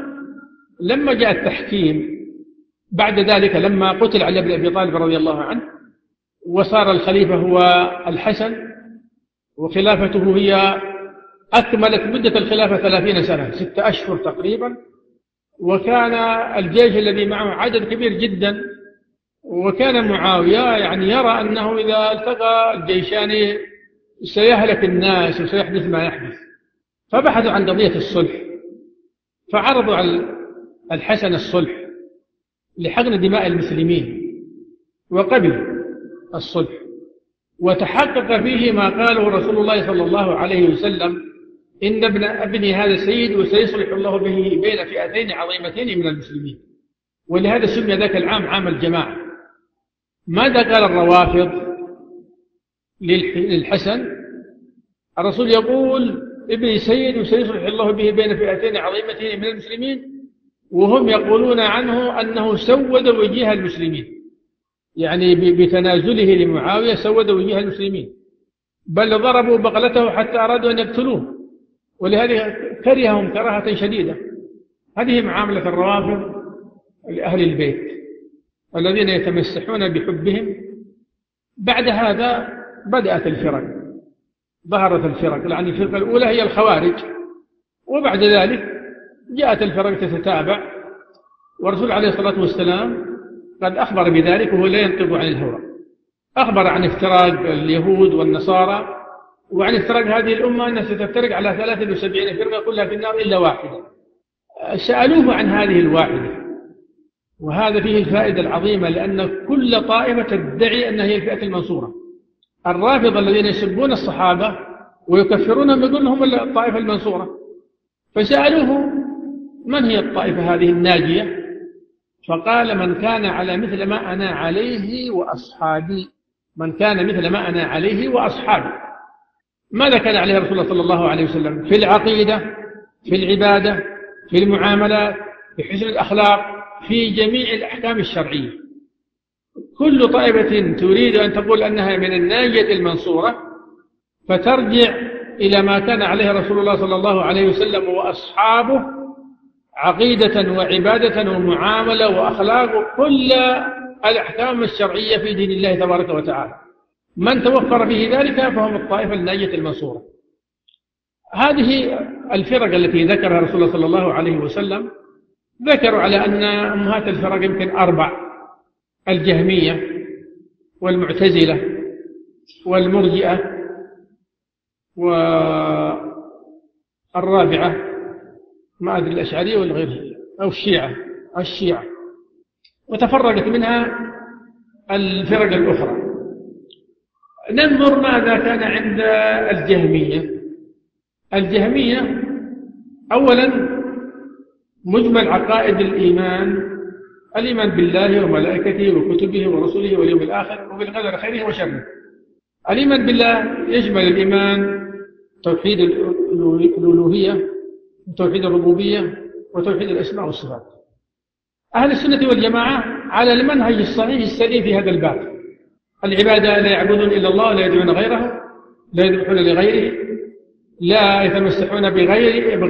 لما جاء التحكيم بعد ذلك، لما قتل علي بن أبي طالب رضي الله عنه وصار الخليفة هو الحسن، وخلافته هي أكملت مدة الخلافة 30 سنة 6 أشهر تقريبا، وكان الجيش الذي معه عدد كبير جدا، وكان معاوية يعني يرى أنه إذا التقى الجيشان سيهلك الناس وسيحدث ما يحدث. فبحثوا عن قضية الصلح، فعرضوا على الحسن الصلح لحقن دماء المسلمين، وقبل الصلح، وتحقق فيه ما قاله رسول الله صلى الله عليه وسلم: إن ابني هذا سيد وسيصلح الله به بين فئتين عظيمتين من المسلمين. ولهذا سمي ذاك العام عام الجماعة. ماذا قال الروافض للحسن؟ الرسول يقول ابني سيد وسيصلح الله به بين فئتين عظيمتين من المسلمين، وهم يقولون عنه أنه سود وجيه المسلمين، يعني بتنازله لمعاوية سود وجيه المسلمين، بل ضربوا بغلته حتى أرادوا أن يقتلوه، ولهذا كرههم كراهة شديدة. هذه معاملة الروافض لأهل البيت الذين يتمسحون بحبهم. بعد هذا بدأت الفرق، ظهرت الفرق، يعني الفرقة الأولى هي الخوارج، وبعد ذلك جاءت الفرق تتتابع، والرسول عليه الصلاة والسلام قد أخبر بذلك وهو لا ينطق عن الهوى. أخبر عن افتراق اليهود والنصارى وعن افتراق هذه الأمة أنها ستفترق على 73 فرقة كلها في النار إلا واحدة. سألوه عن هذه الواحدة وهذا فيه الفائدة العظيمة، لأن كل طائفة تدعي أنها هي الفئة المنصورة. الرافضة الذين يسبون الصحابة ويكفرونهم يقول لهم الطائفة المنصورة، فسألوه من هي الطائفة هذه الناجية؟ فقال من كان على مثل ما أنا عليه وأصحابي. من كان مثل ما أنا عليه وأصحابي. ماذا كان عليه رسول الله صلى الله عليه وسلم؟ في العقيدة، في العبادة، في المعاملات، في حسن الأخلاق، في جميع الأحكام الشرعية. كل طائفة تريد أن تقول أنها من الناجية المنصورة فترجع إلى ما كان عليه رسول الله صلى الله عليه وسلم وأصحابه عقيدة وعبادة ومعاملة وأخلاق، كل الأحكام الشرعية في دين الله تبارك وتعالى. من توفر فيه ذلك فهم الطائفة الناجية المنصورة. هذه الفرق التي ذكرها رسول الله صلى الله عليه وسلم ذكروا على أن أمهات الفرق يمكن 4: الجهمية والمعتزلة والمرجئة والرابعة ما أدري الأشعرية ولا غيرها أو الشيعة، وتفرقت منها الفرق الأخرى. ننظر ماذا كان عند الجهمية. أولا مجمل عقائد الإيمان بالله وملائكته وكتبه ورسله واليوم الآخر وبالقدر خيره وشره. الإيمان بالله يشمل الإيمان توحيد الألوهية وتوحيد الربوبية وتوحيد الأسماء والصفات. أهل السنة والجماعة على المنهج الصحيح السليم في هذا الباب. العبادة لا يعبدون إلا الله ولا يدعون غيره، لا يذبحون لغيره، لا يتمسحون بغير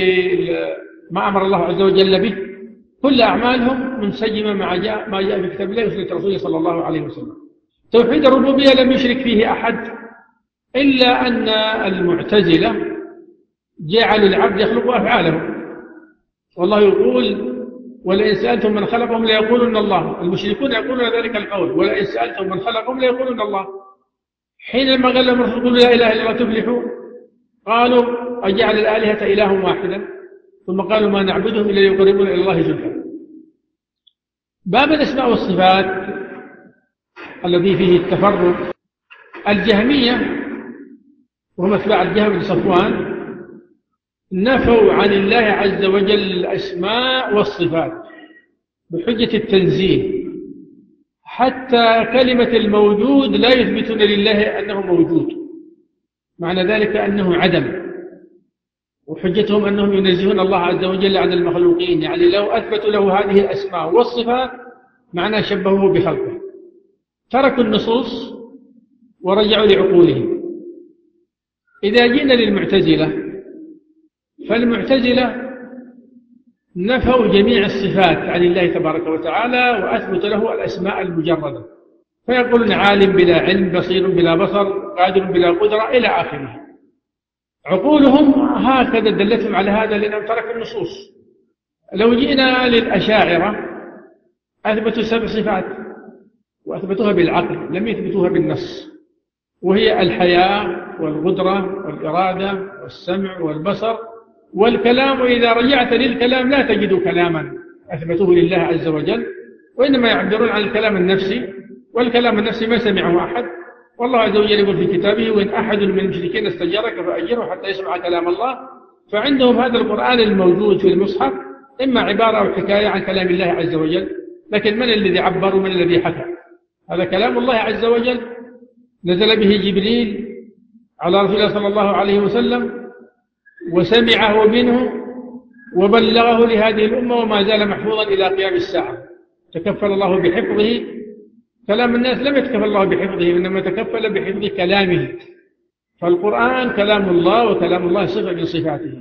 ما أمر الله عز وجل به. كل أعمالهم منسجمة مع ما جاء في كتاب الله وسنة رسوله صلى الله عليه وسلم. توحيد الربوبية لم يشرك فيه أحد، إلا أن المعتزلة جعلوا العبد يخلق أفعاله، والله يقول ولئن سألتم من خلقهم ليقولن الله. المشركون يقولون ذلك القول، ولئن سألتم من خلقهم ليقولن الله. حينما قال لهم الرسول لا إله إلا الله تفلحوا، قالوا أجعل الآلهة إله واحدا، ثم قالوا ما نعبدهم إلا ليقربون إلى الله زلفى. باب الأسماء والصفات الذي فيه التفرق، الجهمية وهم أتباع الجهم بن صفوان نفوا عن الله عز وجل الأسماء والصفات بحجة التنزيه، حتى كلمة الموجود لا يثبتون لله أنه موجود، معنى ذلك أنه عدم، وحجتهم أنهم ينزهون الله عز وجل عن المخلوقين، يعني لو أثبتوا له هذه الأسماء والصفات معنى شبهوه بخلقه. تركوا النصوص ورجعوا لعقولهم. إذا جينا للمعتزلة، فالمعتزلة نفوا جميع الصفات عن الله تبارك وتعالى وأثبتوا له الأسماء المجردة، فيقولون عالم بلا علم، بصير بلا بصر، قادر بلا قدرة إلى آخره. عقولهم هكذا دلتهم على هذا لأنهم تركوا النصوص. لو جئنا للأشاعرة أثبتوا 7 صفات وأثبتوها بالعقل، لم يثبتوها بالنص، وهي الحياة والقدرة والإرادة والسمع والبصر والكلام. وإذا رجعت للكلام لا تجد كلاما أثبتوه لله عز وجل، وإنما يعبرون عن الكلام النفسي، والكلام النفسي ما سمعه أحد. والله عز وجل يقول في كتابه وإن أحد من المشركين استجارك فأجره حتى يسمع كلام الله. فعندهم هذا القرآن الموجود في المصحف إما عبارة أو حكاية عن كلام الله عز وجل، لكن من الذي عبر ومن الذي حكى؟ هذا كلام الله عز وجل نزل به جبريل على رسول الله صلى الله عليه وسلم وسمعه منه وبلغه لهذه الأمة، وما زال محفوظا إلى قيام الساعة. تكفل الله بحفظه. كلام الناس لم يتكفل الله بحفظه، إنما تكفل بحفظ كلامه. فالقرآن كلام الله، وكلام الله صفة من صفاته.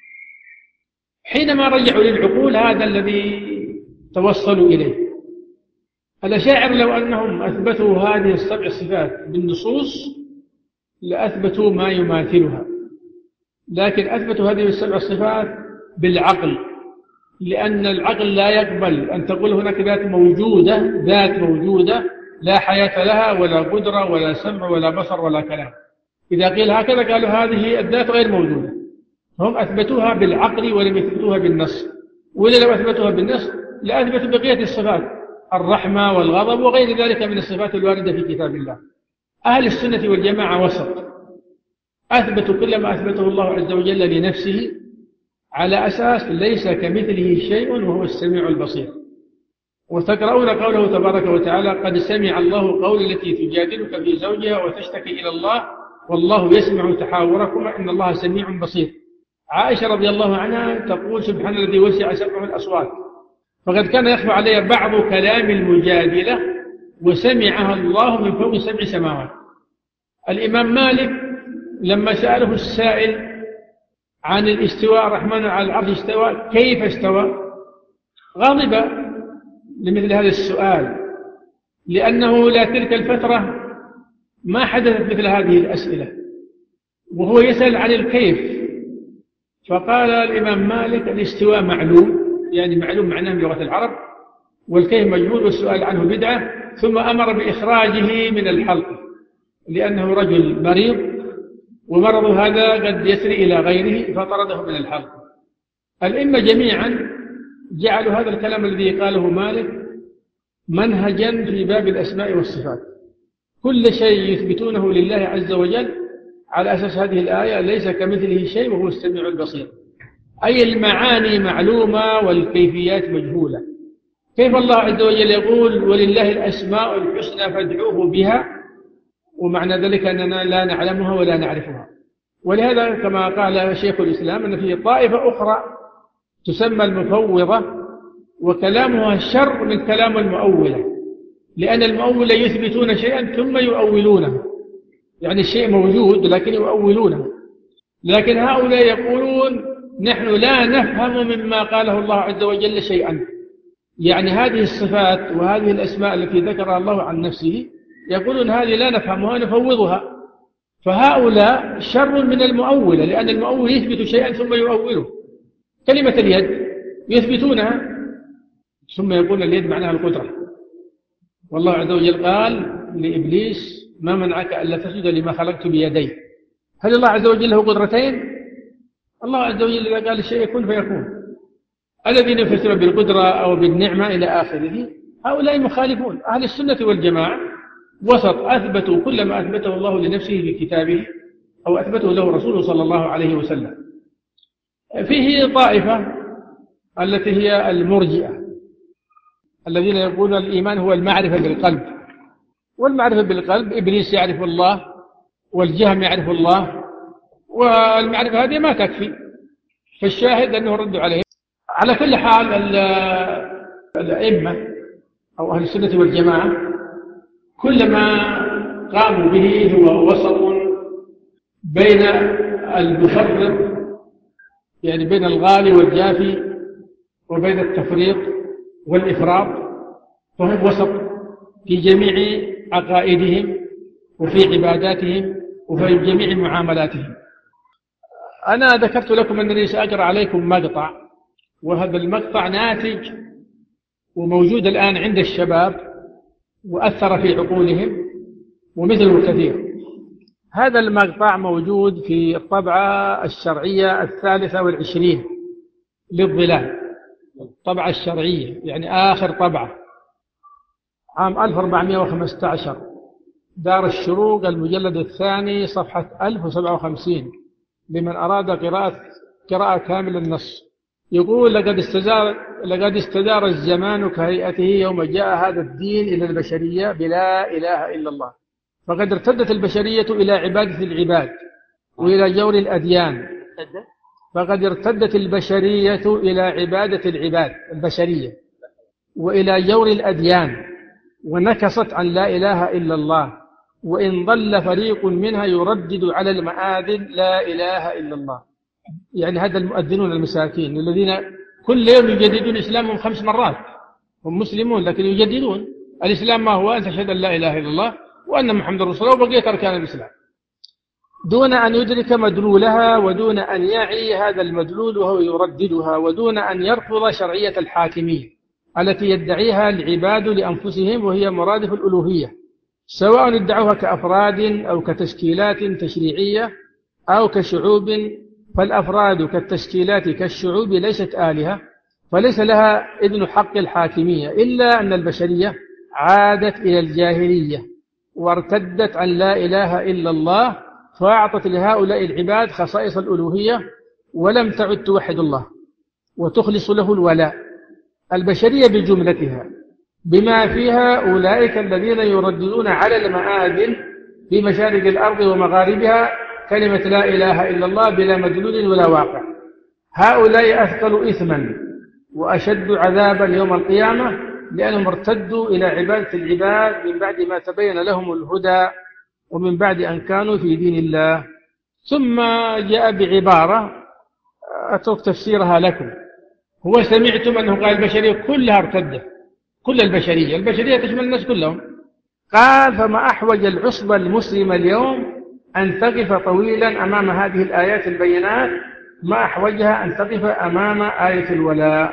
حينما رجعوا للعقول هذا الذي توصلوا إليه. الأشاعر لو أنهم أثبتوا هذه 7 صفات بالنصوص لأثبتوا ما يماثلها، لكن أثبتوا هذه 7 صفات بالعقل، لأن العقل لا يقبل أن تقول هناك ذات موجودة لا حياة لها ولا قدرة ولا سمع ولا بصر ولا كلام. إذا قيل هكذا قالوا هذه الذات غير موجودة. هم أثبتوها بالعقل ولم يثبتوها بالنص، وإذا لو أثبتوها بالنص لأثبتوا بقية الصفات، الرحمة والغضب وغير ذلك من الصفات الواردة في كتاب الله. أهل السنة والجماعة وسط، أثبتوا كل ما أثبته الله عز وجل لنفسه على أساس ليس كمثله شيء وهو السميع البصير. وتقرؤون قوله تبارك وتعالى: قد سمع الله قول التي تجادلك في زوجها وتشتكي إلى الله والله يسمع تحاوركما إن الله سميع بصير. عائشة رضي الله عنها تقول: سبحان الذي وسع سمعه الأصوات، فقد كان يخفى علي بعض كلام المجادلة وسمعها الله من فوق 7 سماوات. الإمام مالك لما سأله السائل عن الاستواء، الرحمن على العرش استوى، كيف استوى؟ غضب لمثل هذا السؤال، لأنه لا تلك الفترة ما حدثت مثل هذه الأسئلة، وهو يسأل عن الكيف. فقال الإمام مالك: الاستواء معلوم، يعني معلوم معناه بلغة العرب، والكيف مجهول والسؤال عنه بدعة. ثم أمر بإخراجه من الحلق لأنه رجل مريض، ومرض هذا قد يسري إلى غيره، فطرده من الحلق. الأئمة جميعا جعلوا هذا الكلام الذي قاله مالك منهجا في باب الأسماء والصفات، كل شيء يثبتونه لله عز وجل على أساس هذه الآية: ليس كمثله شيء وهو السميع البصير، أي المعاني معلومة والكيفيات مجهولة. كيف الله عز وجل يقول: ولله الأسماء الحسنى فادعوه بها، ومعنى ذلك أننا لا نعلمها ولا نعرفها. ولهذا كما قال شيخ الإسلام أن في طائفة أخرى تسمى المفوضة، وكلامها شر من كلام المؤولة، لأن المؤولة يثبتون شيئا ثم يؤولونه، يعني الشيء موجود لكن يؤولونه. لكن هؤلاء يقولون: نحن لا نفهم مما قاله الله عز وجل شيئا، يعني هذه الصفات وهذه الأسماء التي ذكرها الله عن نفسه يقولون هذه لا نفهمها نفوضها. فهؤلاء شر من المؤولة، لأن المؤول يثبت شيئا ثم يؤوله. كلمة اليد يثبتونها ثم يقول اليد معناها القدرة، والله عز وجل قال لإبليس: ما منعك ألا تسجد لما خلقت بيدي. هل الله عز وجل له قدرتين؟ الله عز وجل إذا قال الشيء يكون فيكون. الذين يفسرون بالقدرة أو بالنعمة إلى آخره هؤلاء مخالفون. أهل السنة والجماعة وسط، أثبتوا كل ما أثبته الله لنفسه في كتابه أو أثبته له رسوله صلى الله عليه وسلم. فيه طائفة التي هي المرجئة، الذين يقولون الإيمان هو المعرفة بالقلب، والمعرفة بالقلب إبليس يعرف الله والجهم يعرف الله، والمعرفة هذه ما تكفي. فالشاهد أنه رد عليه. على كل حال الأئمة أو أهل السنة والجماعة كل ما قاموا به هو وسط بين المفرط، يعني بين الغالي والجافي، وبين التفريط والإفراط، فهم وسط في جميع عقائدهم وفي عباداتهم وفي جميع معاملاتهم. أنا ذكرت لكم أنني سأقرأ عليكم مقطع، وهذا المقطع ناتج وموجود الآن عند الشباب وأثر في عقولهم ومثله كثير. هذا المقطع موجود في الطبعة الشرعية 23 للظلال، الطبعة الشرعية يعني آخر طبعة عام 1415، دار الشروق المجلد الثاني صفحة 1057، لمن أراد قراءة كامل النص. يقول: لقد استدار الزمان كهيئته يوم جاء هذا الدين إلى البشرية بلا إله إلا الله، فقد ارتدت البشرية إلى عبادة العباد وإلى جور الأديان. فقد ارتدت البشرية إلى عبادة العباد البشرية وإلى جور الأديان، ونكصت عن لا إله إلا الله، وإن ضل فريق منها يردد على المآذن لا إله إلا الله. يعني هذا المؤذنون المساكين الذين كل يوم يجددون إسلامهم 5 مرات، هم مسلمون لكن يجددون الإسلام. ما هو؟ أن تشهد أن لا إله إلا الله وأن محمد رسول الله وبقية أركان الإسلام، دون أن يدرك مدلولها ودون أن يعي هذا المدلول وهو يرددها، ودون أن يرفض شرعية الحاكمية التي يدعيها العباد لأنفسهم وهي مرادف الألوهية، سواء ادعوها كأفراد أو كتشكيلات تشريعية أو كشعوب. فالأفراد كالتشكيلات كالشعوب ليست آلهة، فليس لها إذن حق الحاكمية، إلا أن البشرية عادت إلى الجاهلية وارتدت عن لا إله إلا الله، فأعطت لهؤلاء العباد خصائص الألوهية ولم تعد توحد الله وتخلص له الولاء. البشرية بجملتها بما فيها أولئك الذين يرددون على المآذن في مشارق الأرض ومغاربها كلمة لا إله إلا الله بلا مدلول ولا واقع، هؤلاء أثقل إثما وأشد عذابا يوم القيامة، لأنهم ارتدوا إلى عبادة العباد من بعد ما تبين لهم الهدى ومن بعد أن كانوا في دين الله. ثم جاء بعبارة أترك تفسيرها لكم. هو سمعتم أنه قال البشرية كلها ارتدت، كل البشرية تشمل الناس كلهم. قال فما أحوج العصبة المسلمة اليوم أن تقف طويلا أمام هذه الآيات البينات، ما أحوجها أن تقف أمام آية الولاء.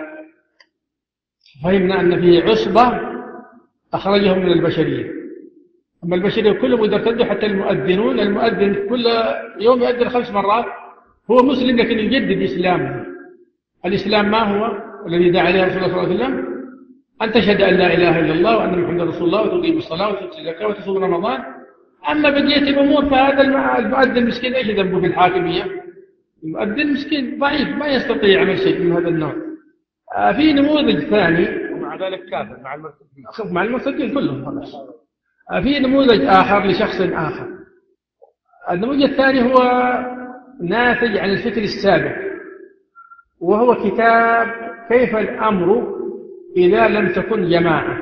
فهمنا أن فيه عصبة أخرجهم من البشرية. أما البشرية كلهم إذا ارتدوا، حتى المؤذنون، المؤذن كل يوم يؤذن 5 مرات، هو مسلم لكن يجدد إسلامه. الإسلام ما هو الذي دعا عليه رسول الله صلى الله عليه وسلم؟ أن تشهد أن لا إله إلا الله وأن محمدا رسول الله وتقيم الصلاة وتؤتي الزكاة وتصوم رمضان. أما بقية الأمور فهذا المؤذن مسكين إيش ذنبه في الحاكمية؟ المؤذن مسكين ضعيف ما يستطيع عمل شيء من هذا النوع. في نموذج ثاني، ومع ذلك كافر مع المرتدين، مع المرتدين كلهم خلاص. في نموذج آخر لشخص آخر. النموذج الثاني هو ناتج عن الفكر السابق، وهو كتاب كيف الأمر إذا لم تكن جماعة،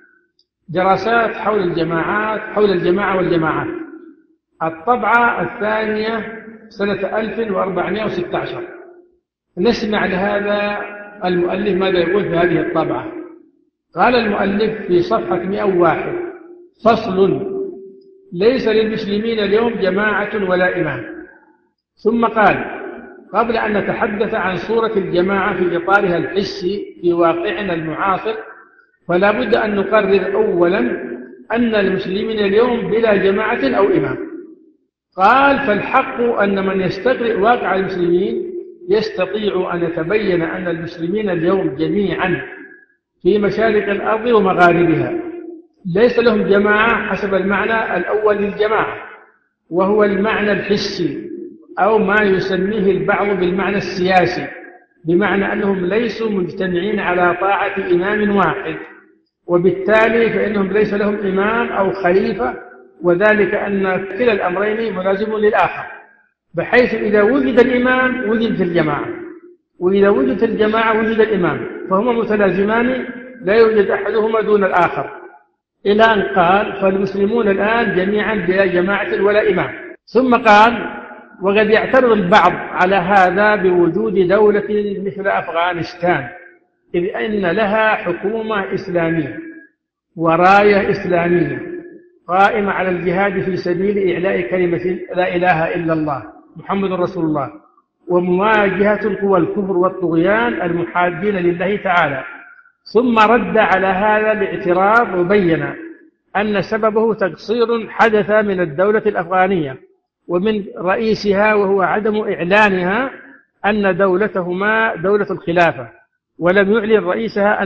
دراسات حول الجماعات، حول الجماعة والجماعات. الطبعة الثانية سنة 1416. نسمع لهذا المؤلف ماذا يقول في هذه الطبعة. قال المؤلف في صفحة 101: فصل: ليس للمسلمين اليوم جماعة ولا إمام. ثم قال: قبل أن نتحدث عن صورة الجماعة في إطارها الحسي في واقعنا المعاصر، فلا بد أن نقرر أولا أن المسلمين اليوم بلا جماعة أو إمام. قال: فالحق أن من يستقرئ واقع المسلمين يستطيع أن يتبين أن المسلمين اليوم جميعا في مشارق الأرض ومغاربها ليس لهم جماعة حسب المعنى الأول للجماعة، وهو المعنى الحسي، أو ما يسميه البعض بالمعنى السياسي، بمعنى أنهم ليسوا مجتمعين على طاعة إمام واحد، وبالتالي فإنهم ليس لهم إمام أو خليفة، وذلك أن كلا الأمرين ملازم للآخر، بحيث إذا وجد الإمام وجدت الجماعة، وإذا وجدت الجماعة وجد الإمام، فهما متلازمان لا يوجد أحدهما دون الآخر. إلى أن قال: فالمسلمون الآن جميعا بلا جماعة ولا إمام. ثم قال: وقد يعترض البعض على هذا بوجود دولة مثل أفغانستان، إذ أن لها حكومة إسلامية وراية إسلامية قائمة على الجهاد في سبيل إعلاء كلمة لا إله إلا الله محمد رسول الله، ومواجهة القوى الكفر والطغيان المحادين لله تعالى. ثم رد على هذا باعتراض وبين أن سببه تقصير حدث من الدولة الأفغانية ومن رئيسها، وهو عدم إعلانها أن دولتهما دولة الخلافة، ولم يعلن رئيسها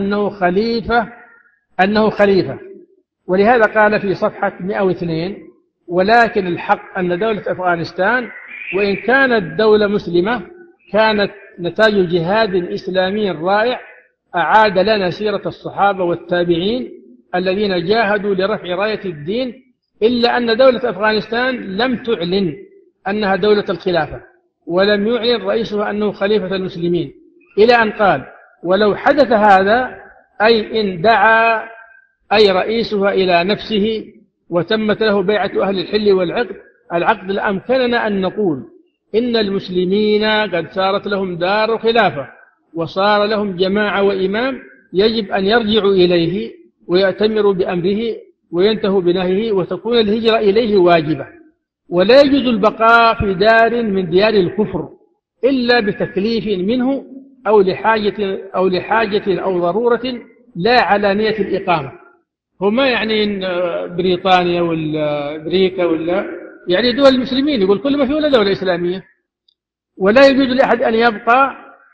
أنه خليفة. ولهذا قال في صفحة 102: ولكن الحق أن دولة أفغانستان وإن كانت دولة مسلمة كانت نتاج جهاد إسلامي رائع أعاد لنا سيرة الصحابة والتابعين الذين جاهدوا لرفع راية الدين، إلا أن دولة أفغانستان لم تعلن أنها دولة الخلافة، ولم يعلن رئيسها أنه خليفة المسلمين، إلى أن قال: ولو حدث هذا، أي إن دعا أي رئيسها إلى نفسه وتمت له بيعة أهل الحل والعقد لأمكننا أن نقول إن المسلمين قد صارت لهم دار خلافة وصار لهم جماعة وإمام يجب أن يرجعوا إليه ويأتمروا بأمره وينتهوا بنهيه، وتكون الهجرة إليه واجبة، ولا يجوز البقاء في دار من ديار الكفر إلا بتكليف منه أو لحاجة أو ضرورة لا على نية الإقامة. هو ما يعني إن بريطانيا ولا أمريكا ولا يعني دول المسلمين، يقول كل ما في ولا دولة إسلامية، ولا يجوز لأحد أن يبقى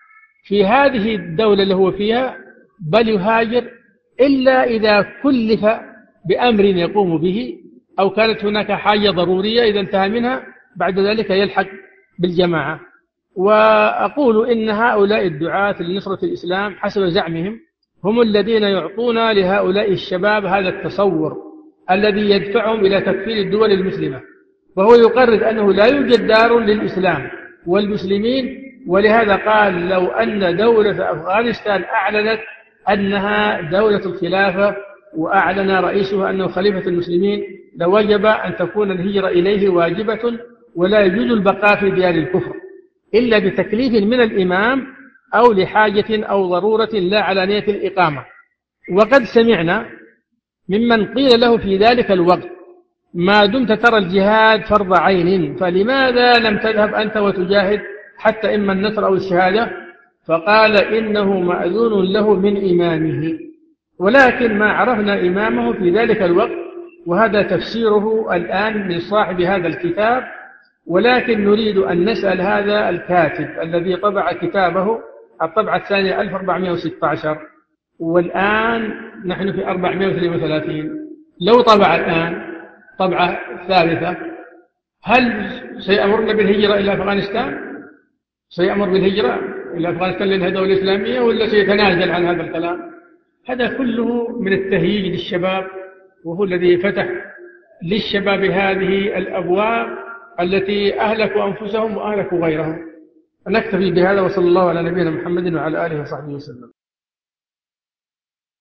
في هذه الدولة اللي هو فيها، بل يهاجر إلا إذا كلف بأمر يقوم به أو كانت هناك حاجة ضرورية، إذا انتهى منها بعد ذلك يلحق بالجماعة. وأقول إن هؤلاء الدعاة لنصرة الإسلام حسب زعمهم هم الذين يعطون لهؤلاء الشباب هذا التصور الذي يدفعهم إلى تكفير الدول المسلمة، وهو يقرر أنه لا يوجد دار للإسلام والمسلمين. ولهذا قال لو أن دولة أفغانستان أعلنت أنها دولة الخلافة وأعلن رئيسها أنه خليفة المسلمين لوجب أن تكون الهجرة إليه واجبة، ولا يجوز البقاء في ديار الكفر إلا بتكليف من الإمام أو لحاجة أو ضرورة لا على نية الإقامة. وقد سمعنا ممن قيل له في ذلك الوقت ما دمت ترى الجهاد فرض عين فلماذا لم تذهب أنت وتجاهد حتى إما النصر أو الشهادة؟ فقال إنه مأذون له من إمامه، ولكن ما عرفنا إمامه في ذلك الوقت، وهذا تفسيره الآن من صاحب هذا الكتاب. ولكن نريد أن نسأل هذا الكاتب الذي طبع كتابه الطبعة الثانية 1416 والآن نحن في 432، لو طبع الآن طبعة ثالثة هل سيأمرنا بالهجرة إلى أفغانستان؟ سيأمر بالهجرة إلى أفغانستان لأنها دولة إسلامية، ولا سيتنازل عن هذا الكلام؟ هذا كله من التهييج للشباب، وهو الذي فتح للشباب هذه الأبواب التي أهلكوا أنفسهم وأهلكوا غيرهم. نكتفي بهذا، وصلى الله على نبينا محمد وعلى آله وصحبه وسلم.